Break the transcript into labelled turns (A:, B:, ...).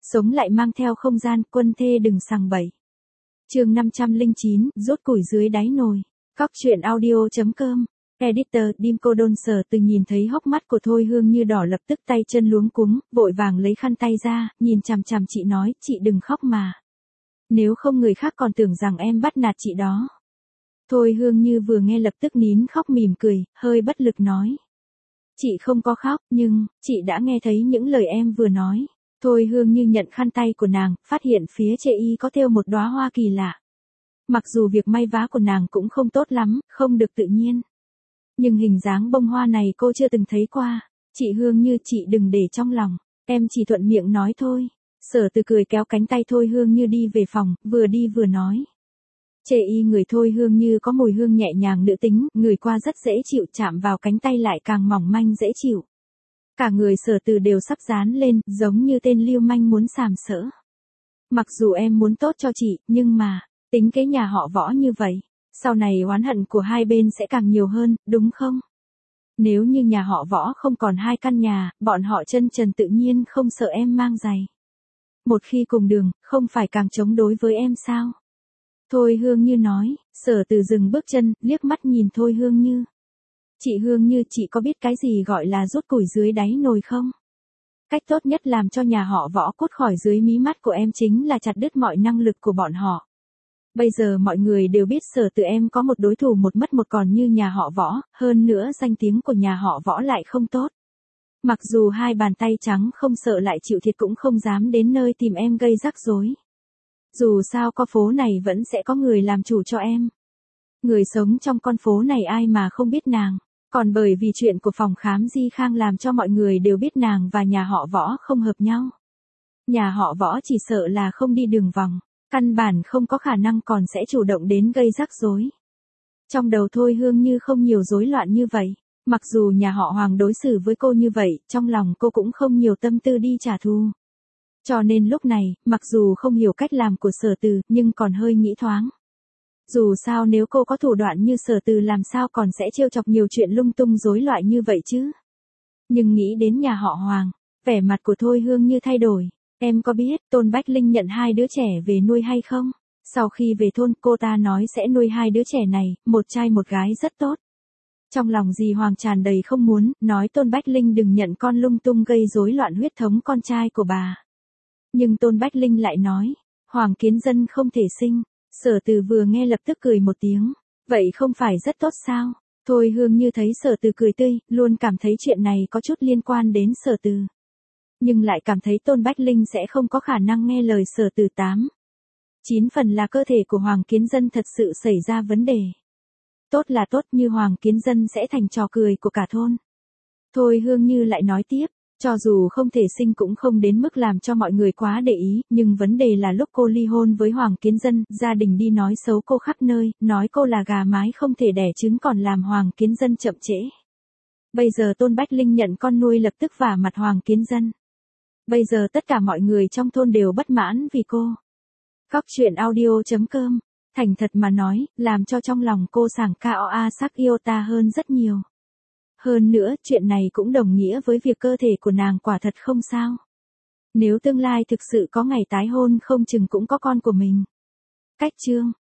A: Sống lại mang theo không gian, quân thê đừng sằng bậy. Chương 509, rốt củi dưới đáy nồi. Cóc truyện audio.com. Editor, Dimco Donser từ nhìn thấy hốc mắt của Thôi Hương Như đỏ lập tức tay chân luống cuống, vội vàng lấy khăn tay ra, nhìn chằm chằm chị nói, chị đừng khóc mà. Nếu không người khác còn tưởng rằng em bắt nạt chị đó. Thôi Hương Như vừa nghe lập tức nín khóc mỉm cười, hơi bất lực nói. Chị không có khóc, nhưng, chị đã nghe thấy những lời em vừa nói. Thôi Hương Như nhận khăn tay của nàng, phát hiện phía chê y có thêu một đóa hoa kỳ lạ. Mặc dù việc may vá của nàng cũng không tốt lắm, không được tự nhiên. Nhưng hình dáng bông hoa này cô chưa từng thấy qua. Chị Hương Như, chị đừng để trong lòng, em chỉ thuận miệng nói thôi. Sở Từ cười kéo cánh tay Thôi Hương Như đi về phòng, vừa đi vừa nói. Chê y người Thôi Hương Như có mùi hương nhẹ nhàng nữ tính, người qua rất dễ chịu, chạm vào cánh tay lại càng mỏng manh dễ chịu. Cả người Sở Từ đều sắp dán lên, giống như tên lưu manh muốn sàm sỡ. Mặc dù em muốn tốt cho chị, nhưng mà, tính cái nhà họ Võ như vậy, sau này oán hận của hai bên sẽ càng nhiều hơn, đúng không? Nếu như nhà họ Võ không còn hai căn nhà, bọn họ chân trần tự nhiên không sợ em mang giày. Một khi cùng đường, không phải càng chống đối với em sao? Thôi Hương Như nói. Sở Từ dừng bước chân, liếc mắt nhìn Thôi Hương Như. Chị Hương Như, chị có biết cái gì gọi là rút củi dưới đáy nồi không? Cách tốt nhất làm cho nhà họ Võ cút khỏi dưới mí mắt của em chính là chặt đứt mọi năng lực của bọn họ. Bây giờ mọi người đều biết Sở Từ em có một đối thủ một mất một còn như nhà họ Võ, hơn nữa danh tiếng của nhà họ Võ lại không tốt. Mặc dù hai bàn tay trắng không sợ lại chịu thiệt cũng không dám đến nơi tìm em gây rắc rối. Dù sao con phố này vẫn sẽ có người làm chủ cho em. Người sống trong con phố này ai mà không biết nàng. Còn bởi vì chuyện của phòng khám Di Khang làm cho mọi người đều biết nàng và nhà họ Võ không hợp nhau. Nhà họ Võ chỉ sợ là không đi đường vòng, căn bản không có khả năng còn sẽ chủ động đến gây rắc rối. Trong đầu Thôi Hương Như không nhiều rối loạn như vậy. Mặc dù nhà họ Hoàng đối xử với cô như vậy, trong lòng cô cũng không nhiều tâm tư đi trả thù. Cho nên lúc này, mặc dù không hiểu cách làm của Sở Từ, nhưng còn hơi nghĩ thoáng. Dù sao nếu cô có thủ đoạn như Sở Từ làm sao còn sẽ trêu chọc nhiều chuyện lung tung rối loạn như vậy chứ. Nhưng nghĩ đến nhà họ Hoàng, vẻ mặt của Thôi Hương Như thay đổi. Em có biết Tôn Bách Linh nhận hai đứa trẻ về nuôi hay không? Sau khi về thôn cô ta nói sẽ nuôi hai đứa trẻ này, một trai một gái rất tốt. Trong lòng dì Hoàng tràn đầy không muốn, nói Tôn Bách Linh đừng nhận con lung tung gây rối loạn huyết thống con trai của bà. Nhưng Tôn Bách Linh lại nói, Hoàng Kiến Dân không thể sinh. Sở Từ vừa nghe lập tức cười một tiếng. Vậy không phải rất tốt sao? Thôi Hương Như thấy Sở Từ cười tươi, luôn cảm thấy chuyện này có chút liên quan đến Sở Từ. Nhưng lại cảm thấy Tôn Bách Linh sẽ không có khả năng nghe lời Sở Từ 9 phần là cơ thể của Hoàng Kiến Dân thật sự xảy ra vấn đề. Tốt là tốt như Hoàng Kiến Dân sẽ thành trò cười của cả thôn. Thôi Hương Như lại nói tiếp. Cho dù không thể sinh cũng không đến mức làm cho mọi người quá để ý, nhưng vấn đề là lúc cô ly hôn với Hoàng Kiến Dân, gia đình đi nói xấu cô khắp nơi, nói cô là gà mái không thể đẻ trứng còn làm Hoàng Kiến Dân chậm trễ. Bây giờ Tôn Bách Linh nhận con nuôi lập tức vả mặt Hoàng Kiến Dân. Bây giờ tất cả mọi người trong thôn đều bất mãn vì cô. Cóc truyện audio.com. Thành thật mà nói, làm cho trong lòng cô sảng Koa sắc yêu ta hơn rất nhiều. Hơn nữa, chuyện này cũng đồng nghĩa với việc cơ thể của nàng quả thật không sao. Nếu tương lai thực sự có ngày tái hôn không chừng cũng có con của mình. Cách chương